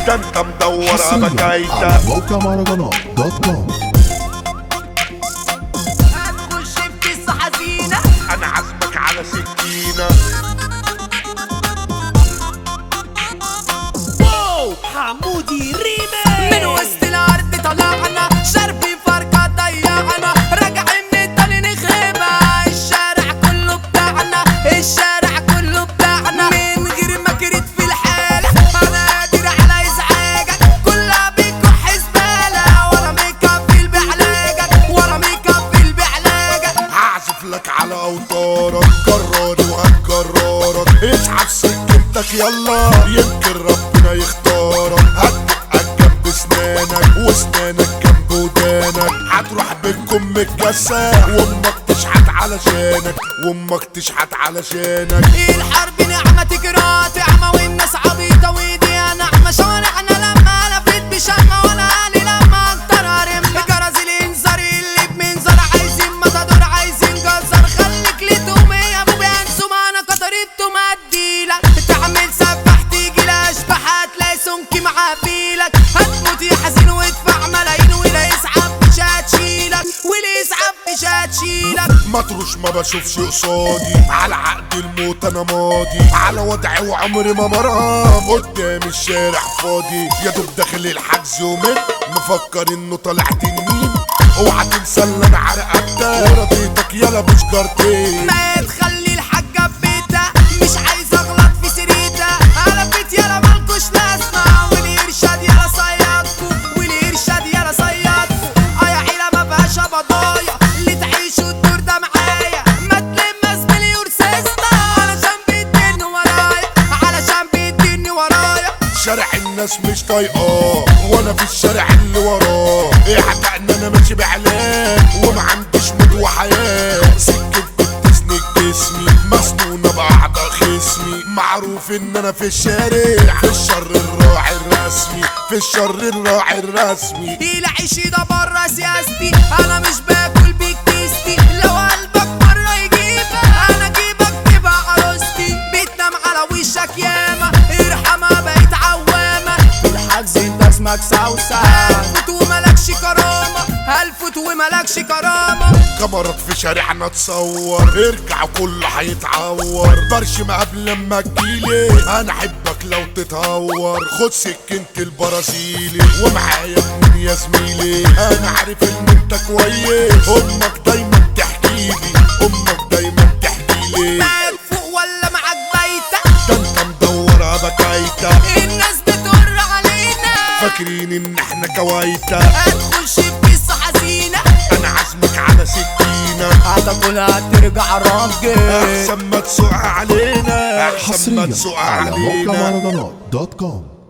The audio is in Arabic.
ده انت مدور حصريا بكايتة. على موقع مهرجانات دوت كوم. هتخش في قصة حزينة، انا عازمك على سكينة. حمودي ريمي من وسط الارض طلعنا شربي فرقة ضيعنا راجعين من التاني نخيبها. الشارع كله بتاعنا، الشارع كله بتاعنا من غير ما كرت في الحالة. انا قادر على ازعاجك كلها بيكح زبالة، ورا مكفل بعلاجك، ورا مكفل بعلاجك. هعزف لك على اوتارك كراري وهتكررك. اسحب سكتك يلا يمكن ربنا يختارك. هتبقى جنب اسنانك واسنانك جنب ودانك. هتروح بينكم متجسة وامك تشحت علشانك، وامك تشحت علشانك. الحرب نعمة تجرى تعمى والناس عبيطة وايديها نعمة. شوارعنا لما لفت بشمة ولا قالي لما انطر رمة. جرس الانذار اللي بمنظر عايزين مطادور عايزين جزر. خليك لتومي يا ابو بينسو معانا كترته مديلك. تعمل سفاح تيجي لاشباح هتلاقي سمك معافيلك. هتموت يا حزين وادفع ملايين ولا يسعب مش هتشيلك، واللي يسعب مش هتشيلك. مطروش ما بشوفش قصادي، على عقد الموت انا ماضي. على وضعي وعمري ما مرام، قدام الشارع فاضي. يا دوب داخل الحجز يومين مفكر انه طالع تنين. اوعى تنسى اللي انا عرقتك ورضيتك يلا بشجرتين. ما تخلي الحاجة في بيتها، مش عايز اغلط في سريتها. على بيت يلا مالكوش لازمة، والارشاد يلا صيادكوا، والارشاد يلا صيادكوا. يا عيلة ما فيهاش بضايا، اللي تعيشوا الدور ده معايا. ما تلم زميلي ورسيستا علشان بيديني ورايا، علشان بيديني ورايا. شارع الناس مش طايقاه وانا في الشارع اللي وراه. احتق ان انا ماشي باعلان وما عنديش موت وحياه. سكت بتسند جسمي مسنونه باعضاء خصمي. معروف ان انا في الشارع في الشر الراعي الرسمي، في الشر الراعي الرسمي. العيش ده برا سياستي، انا مش باكل بكتيستي. لو قلبك مرة يجيبك انا اجيبك تبقى عروستي. بتنام على وشك ياما ارحمها بقيت عوامة. في الحجز انت اسمك سوسة، هلفت وملكش كرامة، هلفت وملكش كرامة. كاميرات في شارعنا تصور ارجع كله هيتعور. برشم قبل ما تجيلي انا احبك لو تتهور. خد سكينة البرازيلي ومعايا اتنين يا زميلي. انا عارف ان انت كويس، امك دايما تحكيلي، امك دايما تحكيلي. معاك فوق ولا معاك بايتة؟ ده انت مدورة بكايتة، الناس بتقر علينا فاكرين ان احنا كوايتة. هتخش في قصة حزينة، انا عازمك على سكينة هتاكلها ترجع راجل. احسن ما تسوق علينا، احسن ما حصريا تسوق على موقع علينا. مهرجانات دوت كوم.